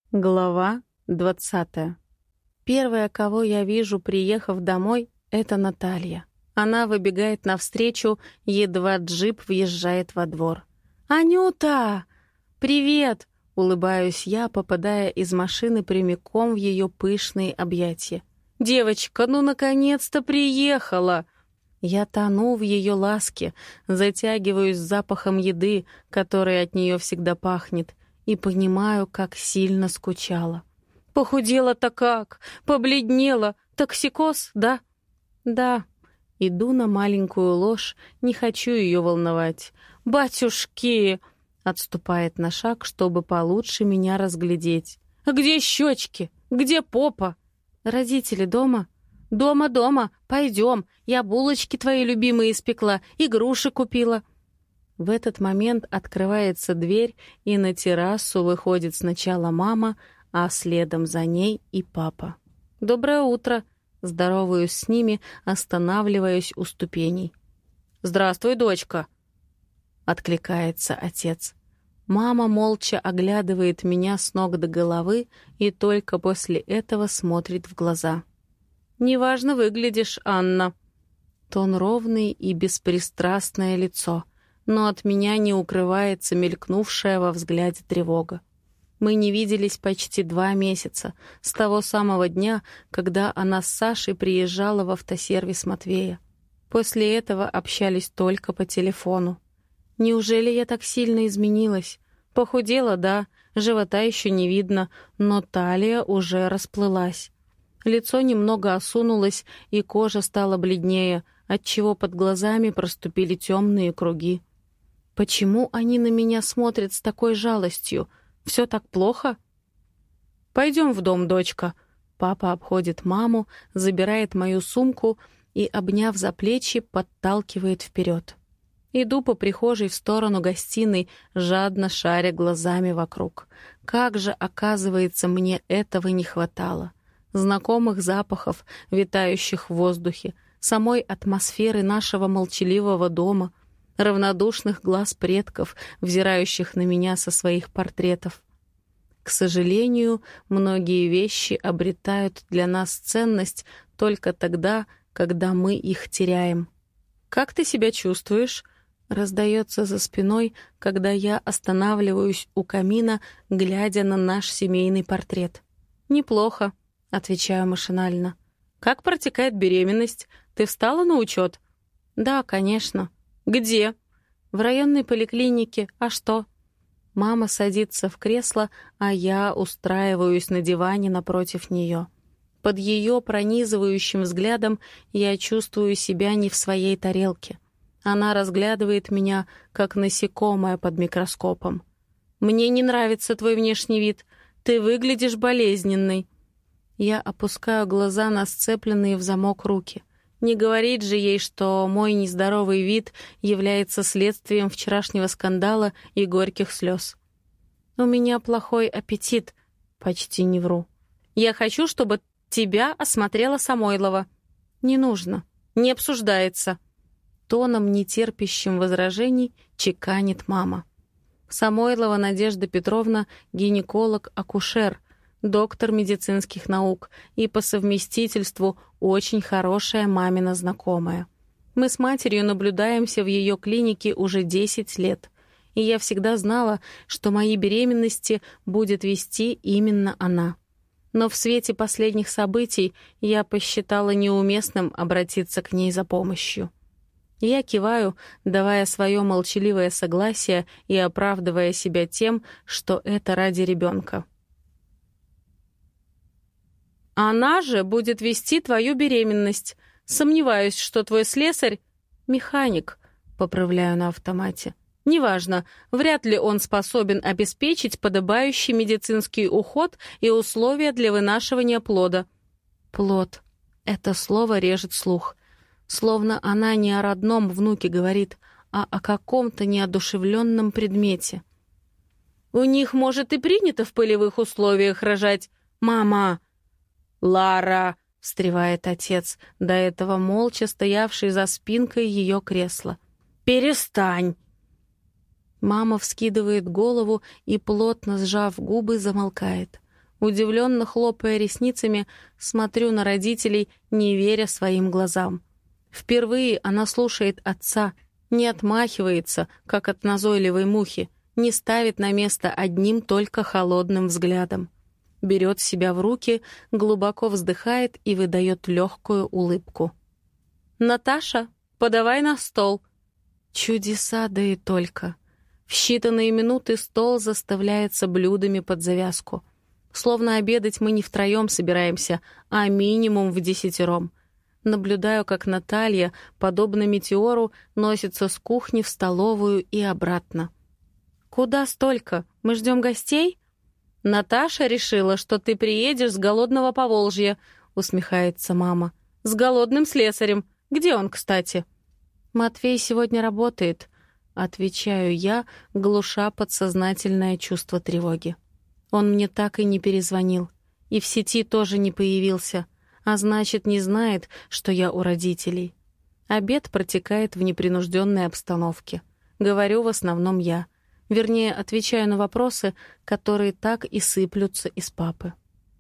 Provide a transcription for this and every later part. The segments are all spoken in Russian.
Глава 20. Первая, кого я вижу, приехав домой, это Наталья. Она выбегает навстречу, едва джип въезжает во двор. «Анюта! Привет!» — улыбаюсь я, попадая из машины прямиком в ее пышные объятия. «Девочка, ну наконец-то приехала!» Я тону в ее ласке, затягиваюсь запахом еды, которой от нее всегда пахнет, и понимаю, как сильно скучала. «Похудела-то как? Побледнела? Токсикоз, да?» «Да». Иду на маленькую ложь, не хочу ее волновать. «Батюшки!» — отступает на шаг, чтобы получше меня разглядеть. «А где щечки? Где попа?» «Родители дома?» «Дома, пойдем. Я булочки твои любимые испекла, и груши купила». В этот момент открывается дверь, и на террасу выходит сначала мама, а следом за ней и папа. «Доброе утро!» Здороваюсь с ними, останавливаясь у ступеней. «Здравствуй, дочка!» — откликается отец. Мама молча оглядывает меня с ног до головы и только после этого смотрит в глаза. «Неважно выглядишь, Анна». Тон ровный и беспристрастное лицо, но от меня не укрывается мелькнувшая во взгляде тревога. Мы не виделись почти 2 месяца, с того самого дня, когда она с Сашей приезжала в автосервис Матвея. После этого общались только по телефону. Неужели я так сильно изменилась? Похудела, да, живота еще не видно, но талия уже расплылась. Лицо немного осунулось, и кожа стала бледнее, отчего под глазами проступили темные круги. Почему они на меня смотрят с такой жалостью? Все так плохо? «Пойдем в дом, дочка». Папа обходит маму, забирает мою сумку и, обняв за плечи, подталкивает вперед. Иду по прихожей в сторону гостиной, жадно шаря глазами вокруг. Как же, оказывается, мне этого не хватало. Знакомых запахов, витающих в воздухе, самой атмосферы нашего молчаливого дома, равнодушных глаз предков, взирающих на меня со своих портретов. К сожалению, многие вещи обретают для нас ценность только тогда, когда мы их теряем. «Как ты себя чувствуешь?» — раздается за спиной, когда я останавливаюсь у камина, глядя на наш семейный портрет. «Неплохо», — отвечаю машинально. «Как протекает беременность? Ты встала на учет?» «Да, конечно». «Где?» «В районной поликлинике. А что?» Мама садится в кресло, а я устраиваюсь на диване напротив нее. Под ее пронизывающим взглядом я чувствую себя не в своей тарелке. Она разглядывает меня, как насекомое под микроскопом. «Мне не нравится твой внешний вид. Ты выглядишь болезненной». Я опускаю глаза на сцепленные в замок руки. Не говорить же ей, что мой нездоровый вид является следствием вчерашнего скандала и горьких слез. «У меня плохой аппетит», — почти не вру. «Я хочу, чтобы тебя осмотрела Самойлова». «Не нужно. Не обсуждается». Тоном, нетерпящим возражений, чеканит мама. Самойлова Надежда Петровна — гинеколог-акушер, доктор медицинских наук и по совместительству очень хорошая мамина знакомая. Мы с матерью наблюдаемся в ее клинике уже 10 лет, и я всегда знала, что мои беременности будет вести именно она. Но в свете последних событий я посчитала неуместным обратиться к ней за помощью. Я киваю, давая свое молчаливое согласие и оправдывая себя тем, что это ради ребенка. «Она же будет вести твою беременность. Сомневаюсь, что твой слесарь...» «Механик», — поправляю на автомате. «Неважно, вряд ли он способен обеспечить подобающий медицинский уход и условия для вынашивания плода». «Плод». Это слово режет слух. Словно она не о родном внуке говорит, а о каком-то неодушевленном предмете. «У них, может, и принято в полевых условиях рожать. Мама!» «Лара!» — встревает отец, до этого молча стоявший за спинкой ее кресла. «Перестань!» Мама вскидывает голову и, плотно сжав губы, замолкает. Удивленно хлопая ресницами, смотрю на родителей, не веря своим глазам. Впервые она слушает отца, не отмахивается, как от назойливой мухи, не ставит на место одним только холодным взглядом. Берет себя в руки, глубоко вздыхает и выдает легкую улыбку. «Наташа, подавай на стол!» Чудеса, да и только. В считанные минуты стол заставляется блюдами под завязку. Словно обедать мы не втроем собираемся, а минимум в 10. Наблюдаю, как Наталья, подобно метеору, носится с кухни в столовую и обратно. «Куда столько? Мы ждем гостей?» «Наташа решила, что ты приедешь с голодного Поволжья», — усмехается мама. «С голодным слесарем. Где он, кстати?» «Матвей сегодня работает», — отвечаю я, глуша подсознательное чувство тревоги. Он мне так и не перезвонил, и в сети тоже не появился, а значит, не знает, что я у родителей. Обед протекает в непринужденной обстановке. Говорю в основном я. Вернее, отвечаю на вопросы, которые так и сыплются из папы.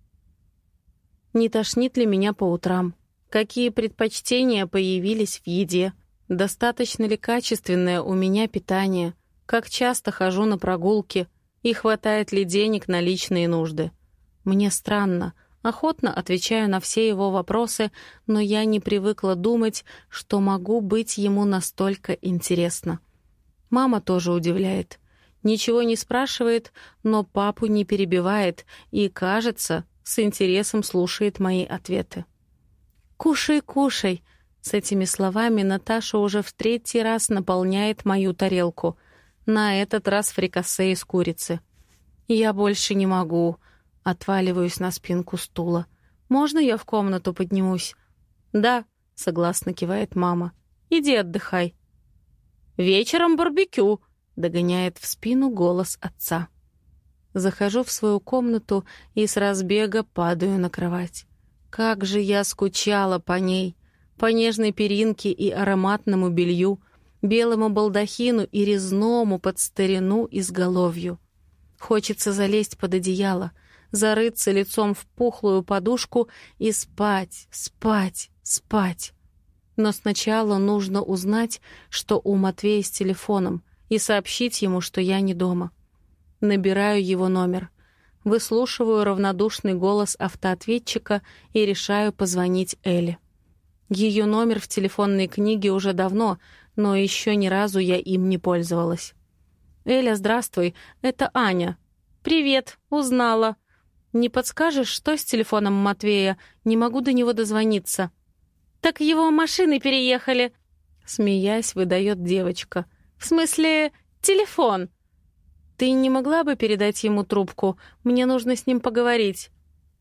Не тошнит ли меня по утрам? Какие предпочтения появились в еде? Достаточно ли качественное у меня питание? Как часто хожу на прогулки? И хватает ли денег на личные нужды? Мне странно. Охотно отвечаю на все его вопросы, но я не привыкла думать, что могу быть ему настолько интересна. Мама тоже удивляет. Ничего не спрашивает, но папу не перебивает и, кажется, с интересом слушает мои ответы. «Кушай, кушай!» С этими словами Наташа уже в 3-й раз наполняет мою тарелку. На этот раз фрикасе из курицы. «Я больше не могу», — отваливаюсь на спинку стула. «Можно я в комнату поднимусь?» «Да», — согласно кивает мама. «Иди отдыхай». «Вечером барбекю», — догоняет в спину голос отца. Захожу в свою комнату и с разбега падаю на кровать. Как же я скучала по ней, по нежной перинке и ароматному белью, белому балдахину и резному под старину изголовью. Хочется залезть под одеяло, зарыться лицом в пухлую подушку и спать, спать, спать. Но сначала нужно узнать, что у Матвея с телефоном, и сообщить ему, что я не дома. Набираю его номер. Выслушиваю равнодушный голос автоответчика и решаю позвонить Эле. Ее номер в телефонной книге уже давно, но еще ни разу я им не пользовалась. «Эля, здравствуй, это Аня». «Привет, узнала». «Не подскажешь, что с телефоном Матвея? Не могу до него дозвониться». «Так его машины переехали», — смеясь, выдает девочка. «В смысле, телефон». «Ты не могла бы передать ему трубку? Мне нужно с ним поговорить».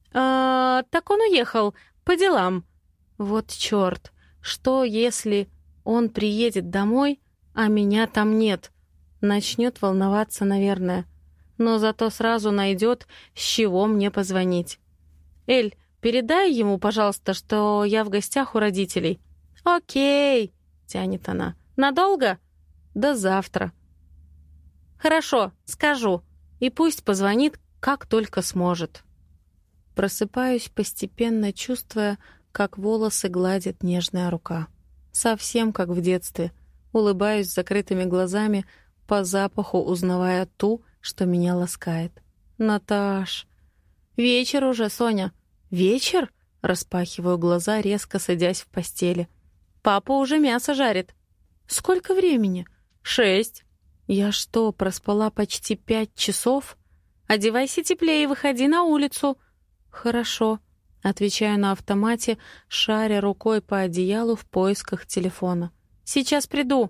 Так он уехал, по делам». «Вот чёрт, что если он приедет домой, а меня там нет?» Начнет волноваться, наверное. Но зато сразу найдет, с чего мне позвонить. «Эль, передай ему, пожалуйста, что я в гостях у родителей». «Окей», — тянет она. «Надолго?» «До завтра». «Хорошо, скажу. И пусть позвонит, как только сможет». Просыпаюсь, постепенно чувствуя, как волосы гладит нежная рука. Совсем как в детстве. Улыбаюсь с закрытыми глазами, по запаху узнавая ту, что меня ласкает. «Наташ!» «Вечер уже, Соня!» «Вечер?» — распахиваю глаза, резко садясь в постели. «Папа уже мясо жарит». «Сколько времени?» 6. «Я что, проспала почти 5 часов?» «Одевайся теплее и выходи на улицу». «Хорошо», — отвечаю на автомате, шаря рукой по одеялу в поисках телефона. «Сейчас приду».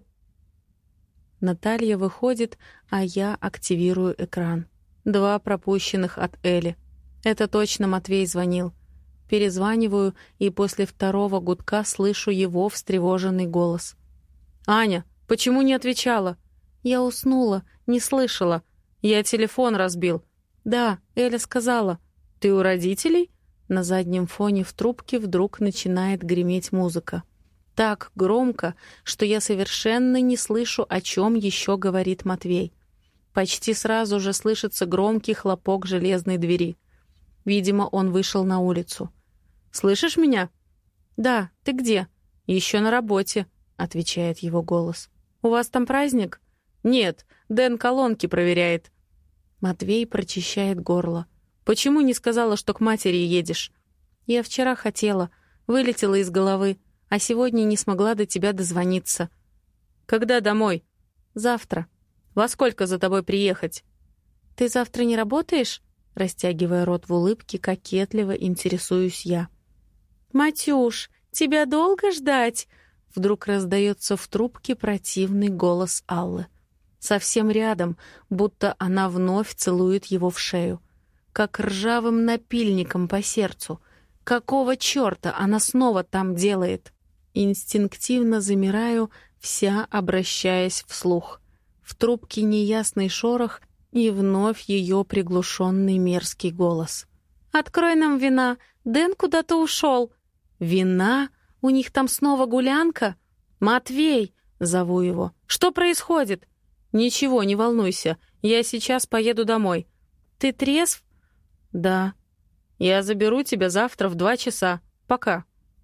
Наталья выходит, а я активирую экран. 2 пропущенных от Эли. Это точно Матвей звонил. Перезваниваю, и после 2-го гудка слышу его встревоженный голос. «Аня, почему не отвечала?» «Я уснула, не слышала. Я телефон разбил». «Да, Эля сказала». «Ты у родителей?» На заднем фоне в трубке вдруг начинает греметь музыка. Так громко, что я совершенно не слышу, о чем еще говорит Матвей. Почти сразу же слышится громкий хлопок железной двери. Видимо, он вышел на улицу. «Слышишь меня?» «Да, ты где?» «Еще на работе», — отвечает его голос. «У вас там праздник?» «Нет, Дэн колонки проверяет». Матвей прочищает горло. «Почему не сказала, что к матери едешь?» «Я вчера хотела, вылетела из головы, а сегодня не смогла до тебя дозвониться». «Когда домой?» «Завтра». «Во сколько за тобой приехать?» «Ты завтра не работаешь?» Растягивая рот в улыбке, кокетливо интересуюсь я. «Матюш, тебя долго ждать?» Вдруг раздается в трубке противный голос Аллы. Совсем рядом, будто она вновь целует его в шею. Как ржавым напильником по сердцу. Какого черта она снова там делает? Инстинктивно замираю, вся обращаясь вслух. В трубке неясный шорох и вновь ее приглушенный мерзкий голос. «Открой нам вина! Дэн куда-то ушел!» «Вина? У них там снова гулянка?» «Матвей!» — зову его. «Что происходит?» «Ничего, не волнуйся. Я сейчас поеду домой». «Ты трезв?» «Да». «Я заберу тебя завтра в 2 часа. Пока».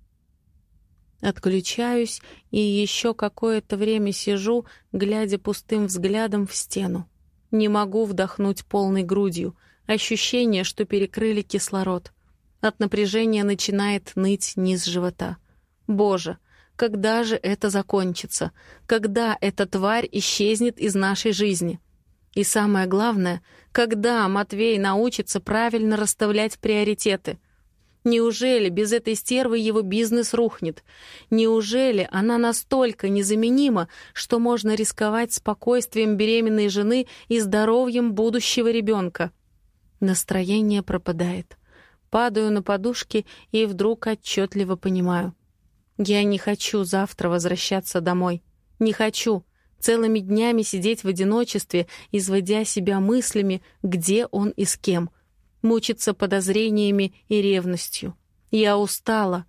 Отключаюсь и еще какое-то время сижу, глядя пустым взглядом в стену. Не могу вдохнуть полной грудью. Ощущение, что перекрыли кислород. От напряжения начинает ныть низ живота. Боже, когда же это закончится? Когда эта тварь исчезнет из нашей жизни? И самое главное, когда Матвей научится правильно расставлять приоритеты? Неужели без этой стервы его бизнес рухнет? Неужели она настолько незаменима, что можно рисковать спокойствием беременной жены и здоровьем будущего ребенка? Настроение пропадает. Падаю на подушки и вдруг отчетливо понимаю. Я не хочу завтра возвращаться домой. Не хочу целыми днями сидеть в одиночестве, изводя себя мыслями, где он и с кем. Мучиться подозрениями и ревностью. Я устала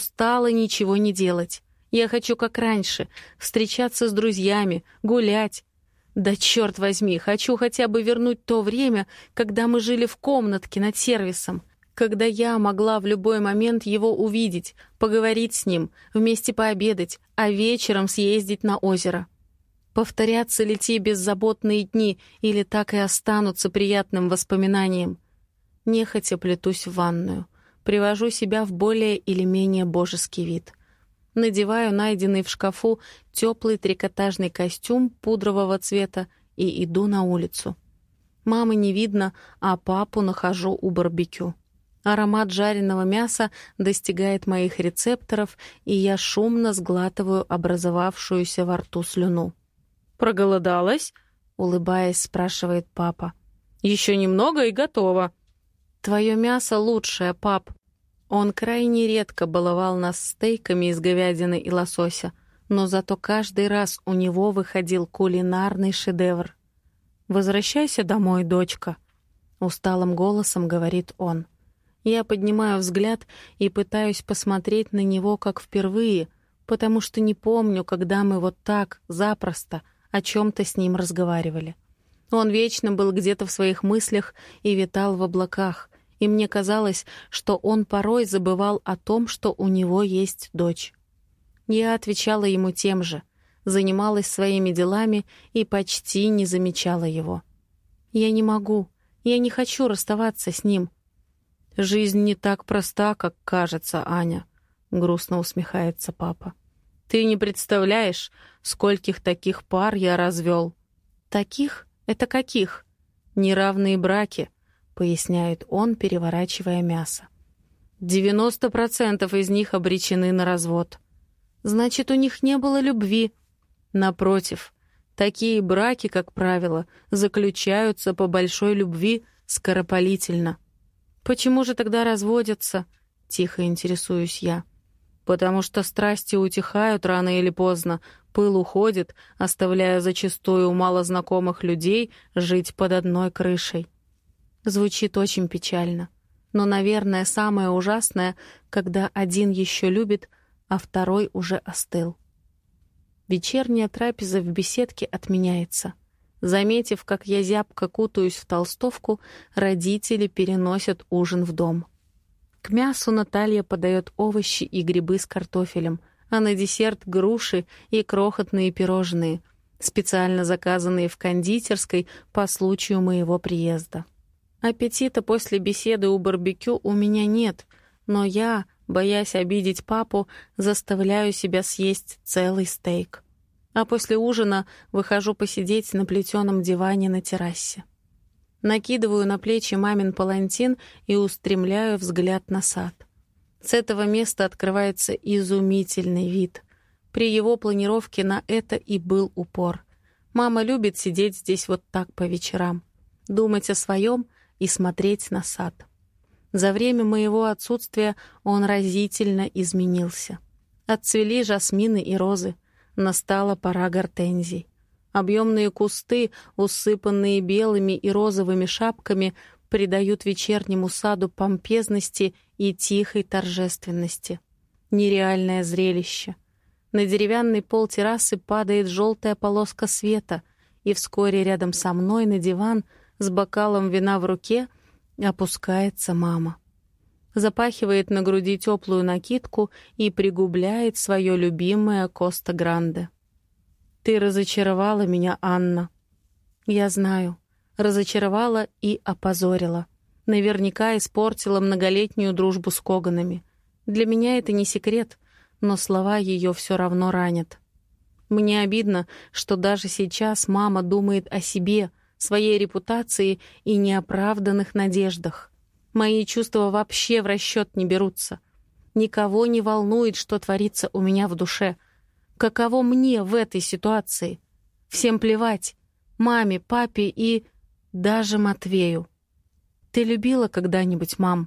ничего не делать. Я хочу, как раньше, встречаться с друзьями, гулять. Да черт возьми, хочу хотя бы вернуть то время, когда мы жили в комнатке над сервисом, когда я могла в любой момент его увидеть, поговорить с ним, вместе пообедать, а вечером съездить на озеро. Повторятся ли те беззаботные дни или так и останутся приятным воспоминанием? Нехотя плетусь в ванную, привожу себя в более или менее божеский вид. Надеваю найденный в шкафу теплый трикотажный костюм пудрового цвета и иду на улицу. Мамы не видно, а папу нахожу у барбекю. Аромат жареного мяса достигает моих рецепторов, и я шумно сглатываю образовавшуюся во рту слюну. «Проголодалась?» — улыбаясь, спрашивает папа. «Еще немного и готово». «Твое мясо лучшее, пап». Он крайне редко баловал нас стейками из говядины и лосося, но зато каждый раз у него выходил кулинарный шедевр. «Возвращайся домой, дочка», — усталым голосом говорит он. Я поднимаю взгляд и пытаюсь посмотреть на него как впервые, потому что не помню, когда мы вот так, запросто, о чем-то с ним разговаривали. Он вечно был где-то в своих мыслях и витал в облаках, и мне казалось, что он порой забывал о том, что у него есть дочь. Я отвечала ему тем же, занималась своими делами и почти не замечала его. Я не могу, я не хочу расставаться с ним. «Жизнь не так проста, как кажется, Аня», — грустно усмехается папа. «Ты не представляешь, скольких таких пар я развел». «Таких? Это каких?» «Неравные браки», — поясняет он, переворачивая мясо. 90% из них обречены на развод. Значит, у них не было любви. Напротив, такие браки, как правило, заключаются по большой любви скоропалительно. «Почему же тогда разводятся?» — тихо интересуюсь я. «Потому что страсти утихают рано или поздно, пыл уходит, оставляя зачастую у малознакомых людей жить под одной крышей». Звучит очень печально. Но, наверное, самое ужасное, когда один еще любит, а второй уже остыл. Вечерняя трапеза в беседке отменяется. Заметив, как я зябко кутаюсь в толстовку, родители переносят ужин в дом. К мясу Наталья подает овощи и грибы с картофелем, а на десерт — груши и крохотные пирожные, специально заказанные в кондитерской по случаю моего приезда. Аппетита после беседы у барбекю у меня нет, но я, боясь обидеть папу, заставляю себя съесть целый стейк. А после ужина выхожу посидеть на плетеном диване на террасе. Накидываю на плечи мамин палантин и устремляю взгляд на сад. С этого места открывается изумительный вид. При его планировке на это и был упор. Мама любит сидеть здесь вот так по вечерам, думать о своем и смотреть на сад. За время моего отсутствия он разительно изменился. Отцвели жасмины и розы, настала пора гортензий. Объемные кусты, усыпанные белыми и розовыми шапками, придают вечернему саду помпезности и тихой торжественности. Нереальное зрелище. На деревянный пол террасы падает желтая полоска света, и вскоре рядом со мной на диван с бокалом вина в руке опускается мама. Запахивает на груди теплую накидку и пригубляет свое любимое Коста Гранде. «Ты разочаровала меня, Анна». «Я знаю. Разочаровала и опозорила. Наверняка испортила многолетнюю дружбу с Коганами. Для меня это не секрет, но слова ее все равно ранят. Мне обидно, что даже сейчас мама думает о себе, своей репутации и неоправданных надеждах. Мои чувства вообще в расчет не берутся. Никого не волнует, что творится у меня в душе. Каково мне в этой ситуации? Всем плевать. Маме, папе и даже Матвею. Ты любила когда-нибудь, мам?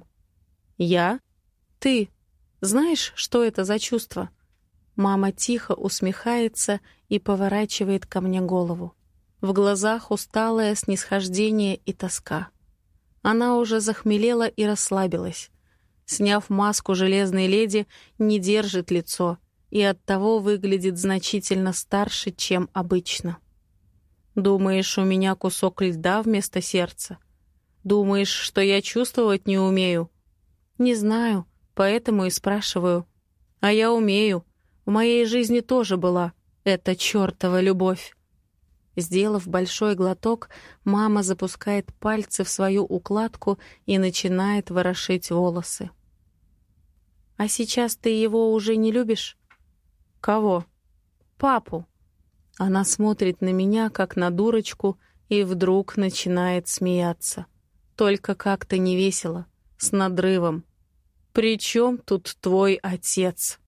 Я? Ты. Знаешь, что это за чувство? Мама тихо усмехается и поворачивает ко мне голову. В глазах усталое снисхождение и тоска. Она уже захмелела и расслабилась. Сняв маску железной леди, не держит лицо и оттого выглядит значительно старше, чем обычно. Думаешь, у меня кусок льда вместо сердца? Думаешь, что я чувствовать не умею? Не знаю, поэтому и спрашиваю. А я умею. В моей жизни тоже была эта чёртова любовь. Сделав большой глоток, мама запускает пальцы в свою укладку и начинает ворошить волосы. «А сейчас ты его уже не любишь?» «Кого?» «Папу». Она смотрит на меня, как на дурочку, и вдруг начинает смеяться. Только как-то невесело, с надрывом. «При чем тут твой отец?»